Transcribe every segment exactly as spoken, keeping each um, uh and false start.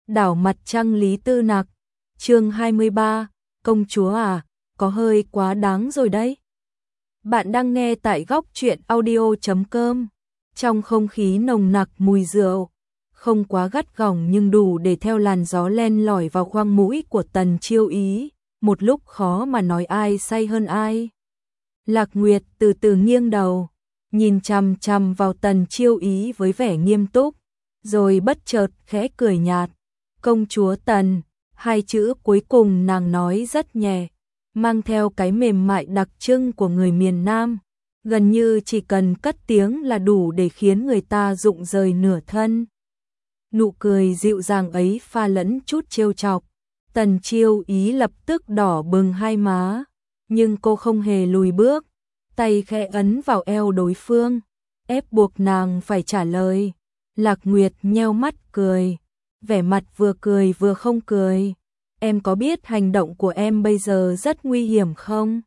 đảo mặt trăng Lý Tư Nặc, chương hai mươi ba, công chúa à, có hơi quá đáng rồi đấy. Bạn đang nghe tại góc truyện audio chấm com, trong không khí nồng nặc mùi rượu, không quá gắt gỏng nhưng đủ để theo làn gió len lỏi vào khoang mũi của Tần Chiêu Ý, một lúc khó mà nói ai say hơn ai. Lạc Nguyệt từ từ nghiêng đầu, nhìn chằm chằm vào Tần Chiêu Ý với vẻ nghiêm túc, rồi bất chợt khẽ cười nhạt. Công chúa Tần, hai chữ cuối cùng nàng nói rất nhẹ, mang theo cái mềm mại đặc trưng của người miền Nam, gần như chỉ cần cất tiếng là đủ để khiến người ta rụng rời nửa thân. Nụ cười dịu dàng ấy pha lẫn chút trêu chọc, Tần Chiêu Ý lập tức đỏ bừng hai má, nhưng cô không hề lùi bước, tay khẽ ấn vào eo đối phương, ép buộc nàng phải trả lời. Lạc Nguyệt nheo mắt cười, vẻ mặt vừa cười vừa không cười. Em có biết hành động của em bây giờ rất nguy hiểm không?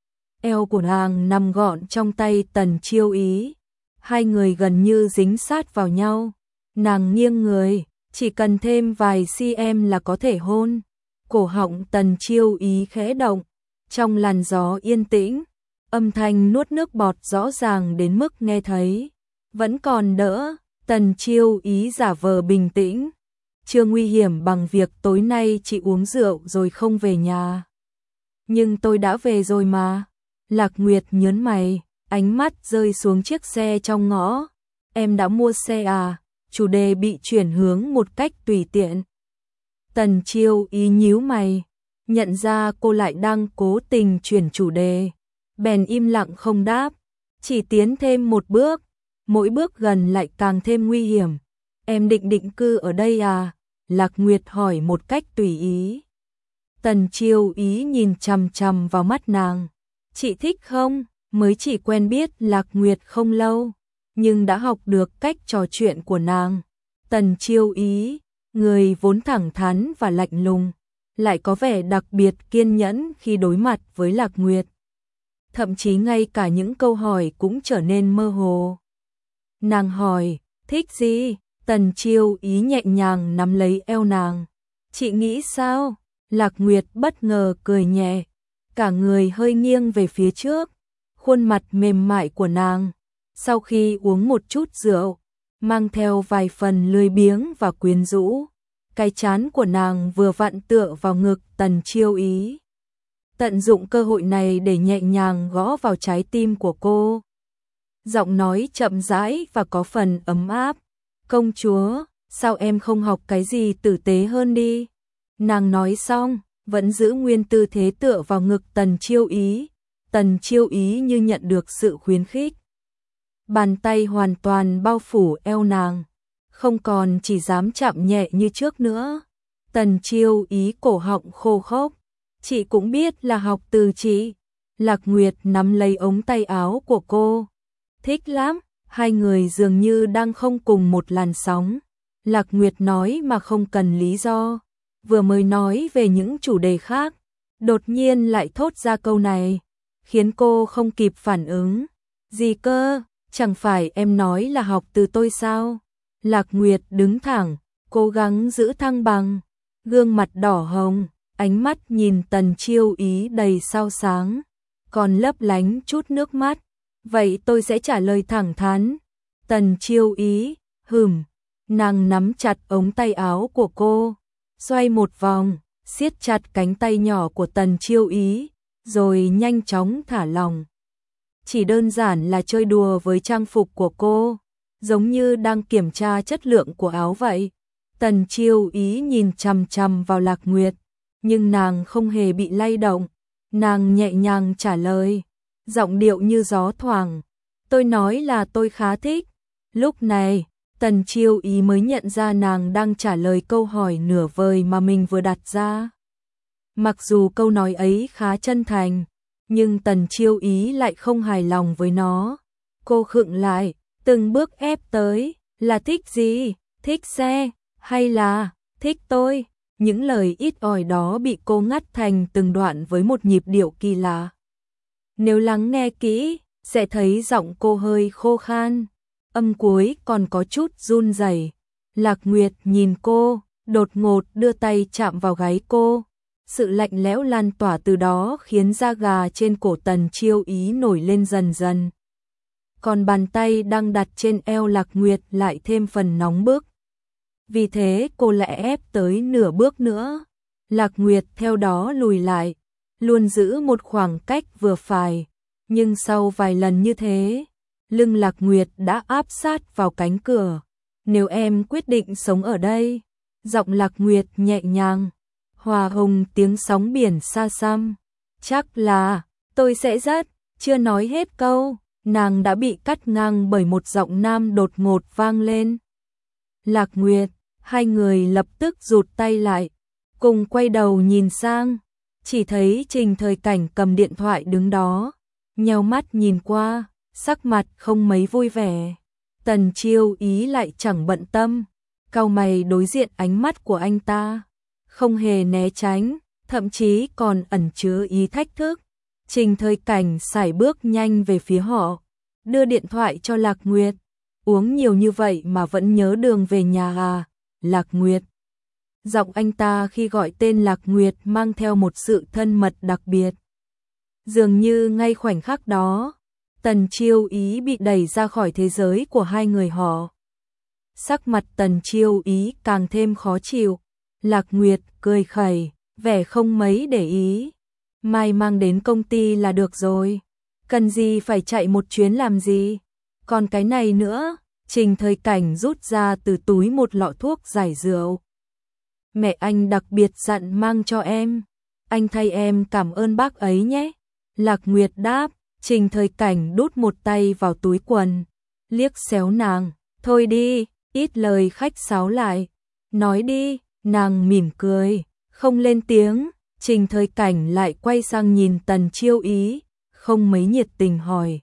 Eo của nàng nằm gọn trong tay Tần Chiêu Ý, hai người gần như dính sát vào nhau. Nàng nghiêng người, chỉ cần thêm vài cm là có thể hôn. Cổ họng Tần Chiêu Ý khẽ động, trong làn gió yên tĩnh, âm thanh nuốt nước bọt rõ ràng đến mức nghe thấy. Vẫn còn đỡ, Tần Chiêu Ý giả vờ bình tĩnh. Chưa nguy hiểm bằng việc tối nay chị uống rượu rồi không về nhà. Nhưng tôi đã về rồi mà. Lạc Nguyệt nhớn mày, ánh mắt rơi xuống chiếc xe trong ngõ. Em đã mua xe à? Chủ đề bị chuyển hướng một cách tùy tiện. Tần Chiêu Ý nhíu mày, nhận ra cô lại đang cố tình chuyển chủ đề. Bèn im lặng không đáp, chỉ tiến thêm một bước. Mỗi bước gần lại càng thêm nguy hiểm. Em định định cư ở đây à? Lạc Nguyệt hỏi một cách tùy ý. Tần Chiêu Ý nhìn chằm chằm vào mắt nàng. Chị thích không? Mới chỉ quen biết Lạc Nguyệt không lâu, nhưng đã học được cách trò chuyện của nàng. Tần Chiêu Ý, người vốn thẳng thắn và lạnh lùng, lại có vẻ đặc biệt kiên nhẫn khi đối mặt với Lạc Nguyệt. Thậm chí ngay cả những câu hỏi cũng trở nên mơ hồ. Nàng hỏi, thích gì? Tần Chiêu Ý nhẹ nhàng nắm lấy eo nàng. Chị nghĩ sao? Lạc Nguyệt bất ngờ cười nhẹ, cả người hơi nghiêng về phía trước, khuôn mặt mềm mại của nàng, sau khi uống một chút rượu, mang theo vài phần lười biếng và quyến rũ. Cái trán của nàng vừa vặn tựa vào ngực Tần Chiêu Ý. Tận dụng cơ hội này để nhẹ nhàng gõ vào trái tim của cô. Giọng nói chậm rãi và có phần ấm áp. Công chúa, sao em không học cái gì tử tế hơn đi? Nàng nói xong, vẫn giữ nguyên tư thế tựa vào ngực Tần Chiêu Ý. Tần Chiêu Ý như nhận được sự khuyến khích. Bàn tay hoàn toàn bao phủ eo nàng, không còn chỉ dám chạm nhẹ như trước nữa. Tần Chiêu Ý cổ họng khô khốc. Chị cũng biết là học từ chị. Lạc Nguyệt nắm lấy ống tay áo của cô. Thích lắm, hai người dường như đang không cùng một làn sóng. Lạc Nguyệt nói mà không cần lý do. Vừa mới nói về những chủ đề khác, đột nhiên lại thốt ra câu này, khiến cô không kịp phản ứng. Gì cơ, chẳng phải em nói là học từ tôi sao? Lạc Nguyệt đứng thẳng, cố gắng giữ thăng bằng, gương mặt đỏ hồng, ánh mắt nhìn Tần Chiêu Ý đầy sao sáng, còn lấp lánh chút nước mắt. Vậy tôi sẽ trả lời thẳng thắn. Tần Chiêu Ý, hừm, nàng nắm chặt ống tay áo của cô, xoay một vòng, siết chặt cánh tay nhỏ của Tần Chiêu Ý, rồi nhanh chóng thả lỏng. Chỉ đơn giản là chơi đùa với trang phục của cô, giống như đang kiểm tra chất lượng của áo vậy. Tần Chiêu Ý nhìn chằm chằm vào Lạc Nguyệt, nhưng nàng không hề bị lay động. Nàng nhẹ nhàng trả lời, giọng điệu như gió thoảng. Tôi nói là tôi khá thích. Lúc này, Tần Chiêu Ý mới nhận ra nàng đang trả lời câu hỏi nửa vời mà mình vừa đặt ra. Mặc dù câu nói ấy khá chân thành, nhưng Tần Chiêu Ý lại không hài lòng với nó. Cô khựng lại, từng bước ép tới, là thích gì? Thích xe, hay là thích tôi? Những lời ít ỏi đó bị cô ngắt thành từng đoạn với một nhịp điệu kỳ lạ. Nếu lắng nghe kỹ, sẽ thấy giọng cô hơi khô khan, âm cuối còn có chút run rẩy. Lạc Nguyệt nhìn cô, đột ngột đưa tay chạm vào gáy cô. Sự lạnh lẽo lan tỏa từ đó khiến da gà trên cổ Tần Chiêu Ý nổi lên dần dần. Còn bàn tay đang đặt trên eo Lạc Nguyệt lại thêm phần nóng bức. Vì thế cô lại ép tới nửa bước nữa. Lạc Nguyệt theo đó lùi lại, luôn giữ một khoảng cách vừa phải. Nhưng sau vài lần như thế, lưng Lạc Nguyệt đã áp sát vào cánh cửa. Nếu em quyết định sống ở đây, giọng Lạc Nguyệt nhẹ nhàng, hòa hùng tiếng sóng biển xa xăm. Chắc là, tôi sẽ rất, chưa nói hết câu, nàng đã bị cắt ngang bởi một giọng nam đột ngột vang lên. Lạc Nguyệt, hai người lập tức rụt tay lại, cùng quay đầu nhìn sang, chỉ thấy Trình Thời Cảnh cầm điện thoại đứng đó, nheo mắt nhìn qua, sắc mặt không mấy vui vẻ. Tần Chiêu Ý lại chẳng bận tâm, cau mày đối diện ánh mắt của anh ta, không hề né tránh, thậm chí còn ẩn chứa ý thách thức. Trình Thời Cảnh sải bước nhanh về phía họ, đưa điện thoại cho Lạc Nguyệt. Uống nhiều như vậy mà vẫn nhớ đường về nhà à, Lạc Nguyệt. Giọng anh ta khi gọi tên Lạc Nguyệt mang theo một sự thân mật đặc biệt. Dường như ngay khoảnh khắc đó, Tần Chiêu Ý bị đẩy ra khỏi thế giới của hai người họ. Sắc mặt Tần Chiêu Ý càng thêm khó chịu. Lạc Nguyệt cười khẩy, vẻ không mấy để ý. Mai mang đến công ty là được rồi. Cần gì phải chạy một chuyến làm gì? Còn cái này nữa, Trình Thời Cảnh rút ra từ túi một lọ thuốc giải rượu. Mẹ anh đặc biệt dặn mang cho em. Anh thay em cảm ơn bác ấy nhé. Lạc Nguyệt đáp. Trình Thời Cảnh đút một tay vào túi quần, liếc xéo nàng. Thôi đi, ít lời khách sáo lại. Nói đi, nàng mỉm cười, không lên tiếng. Trình Thời Cảnh lại quay sang nhìn Tần Chiêu Ý, không mấy nhiệt tình hỏi.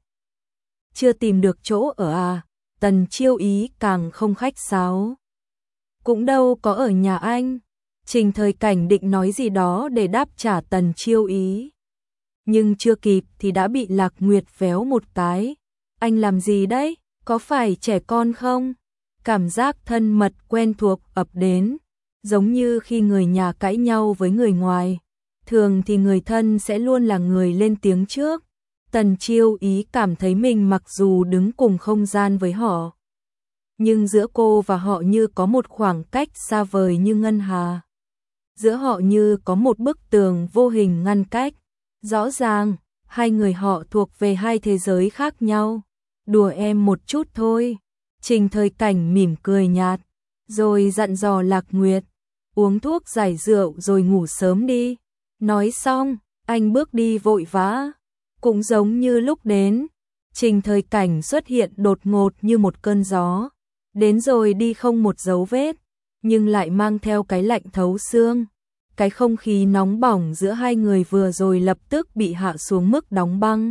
Chưa tìm được chỗ ở à? Tần Chiêu Ý càng không khách sáo. Cũng đâu có ở nhà anh. Trình Thời Cảnh định nói gì đó để đáp trả Tần Chiêu Ý. Nhưng chưa kịp thì đã bị Lạc Nguyệt véo một cái. Anh làm gì đấy? Có phải trẻ con không? Cảm giác thân mật quen thuộc ập đến, giống như khi người nhà cãi nhau với người ngoài. Thường thì người thân sẽ luôn là người lên tiếng trước. Tần Chiêu Ý cảm thấy mình mặc dù đứng cùng không gian với họ, nhưng giữa cô và họ như có một khoảng cách xa vời như ngân hà. Giữa họ như có một bức tường vô hình ngăn cách. Rõ ràng, hai người họ thuộc về hai thế giới khác nhau. Đùa em một chút thôi. Trình Thời Cảnh mỉm cười nhạt, rồi dặn dò Lạc Nguyệt, uống thuốc giải rượu rồi ngủ sớm đi. Nói xong, anh bước đi vội vã. Cũng giống như lúc đến, Trình Thời Cảnh xuất hiện đột ngột như một cơn gió. Đến rồi đi không một dấu vết, nhưng lại mang theo cái lạnh thấu xương. Cái không khí nóng bỏng giữa hai người vừa rồi lập tức bị hạ xuống mức đóng băng.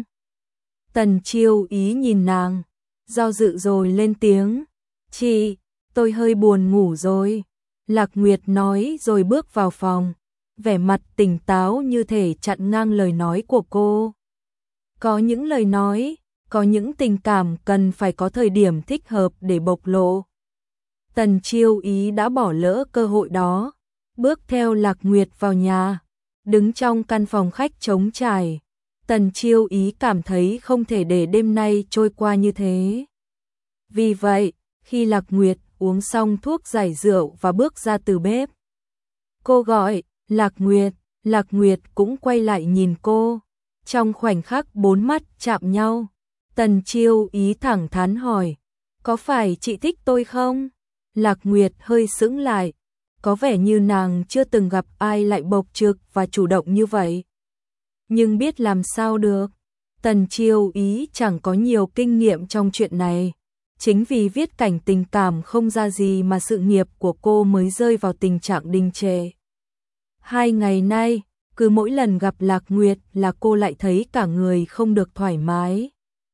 Tần Chiêu Ý nhìn nàng, do dự rồi lên tiếng. Chị, tôi hơi buồn ngủ rồi. Lạc Nguyệt nói rồi bước vào phòng, vẻ mặt tỉnh táo như thể chặn ngang lời nói của cô. Có những lời nói, có những tình cảm cần phải có thời điểm thích hợp để bộc lộ. Tần Chiêu Ý đã bỏ lỡ cơ hội đó. Bước theo Lạc Nguyệt vào nhà, đứng trong căn phòng khách trống trải. Tần Chiêu Ý cảm thấy không thể để đêm nay trôi qua như thế. Vì vậy, khi Lạc Nguyệt uống xong thuốc giải rượu và bước ra từ bếp, cô gọi, Lạc Nguyệt, Lạc Nguyệt cũng quay lại nhìn cô. Trong khoảnh khắc bốn mắt chạm nhau, Tần Chiêu Ý thẳng thắn hỏi, có phải chị thích tôi không? Lạc Nguyệt hơi sững lại. Có vẻ như nàng chưa từng gặp ai lại bộc trực và chủ động như vậy. Nhưng biết làm sao được. Tần Chiêu Ý chẳng có nhiều kinh nghiệm trong chuyện này. Chính vì viết cảnh tình cảm không ra gì mà sự nghiệp của cô mới rơi vào tình trạng đình trệ. Hai ngày nay, cứ mỗi lần gặp Lạc Nguyệt là cô lại thấy cả người không được thoải mái.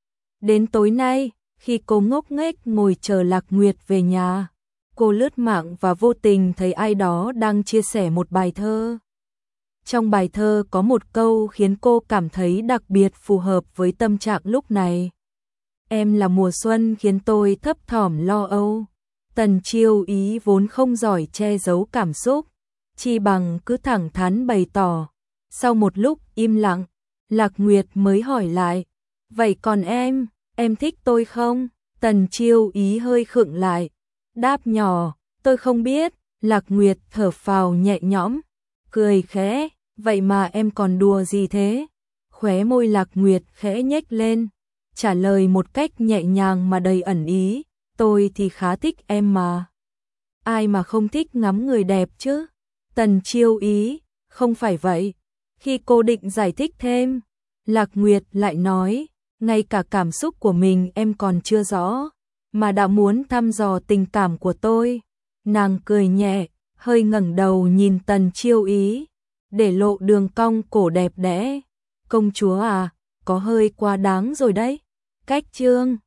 Đến tối nay, khi cô ngốc nghếch ngồi chờ Lạc Nguyệt về nhà, cô lướt mạng và vô tình thấy ai đó đang chia sẻ một bài thơ. Trong bài thơ có một câu khiến cô cảm thấy đặc biệt phù hợp với tâm trạng lúc này. Em là mùa xuân khiến tôi thấp thỏm lo âu. Tần Chiêu Ý vốn không giỏi che giấu cảm xúc, chi bằng cứ thẳng thắn bày tỏ. Sau một lúc im lặng, Lạc Nguyệt mới hỏi lại, vậy còn em, em thích tôi không? Tần Chiêu Ý hơi khựng lại, đáp nhỏ, tôi không biết. Lạc Nguyệt thở phào nhẹ nhõm, cười khẽ, vậy mà em còn đùa gì thế? Khóe môi Lạc Nguyệt khẽ nhếch lên, trả lời một cách nhẹ nhàng mà đầy ẩn ý, tôi thì khá thích em mà. Ai mà không thích ngắm người đẹp chứ? Tần Chiêu Ý, không phải vậy. Khi cô định giải thích thêm, Lạc Nguyệt lại nói, ngay cả cảm xúc của mình em còn chưa rõ, mà đã muốn thăm dò tình cảm của tôi. Nàng cười nhẹ, hơi ngẩng đầu nhìn Tần Chiêu Ý, để lộ đường cong cổ đẹp đẽ. Công chúa à, có hơi quá đáng rồi đấy. Cách chương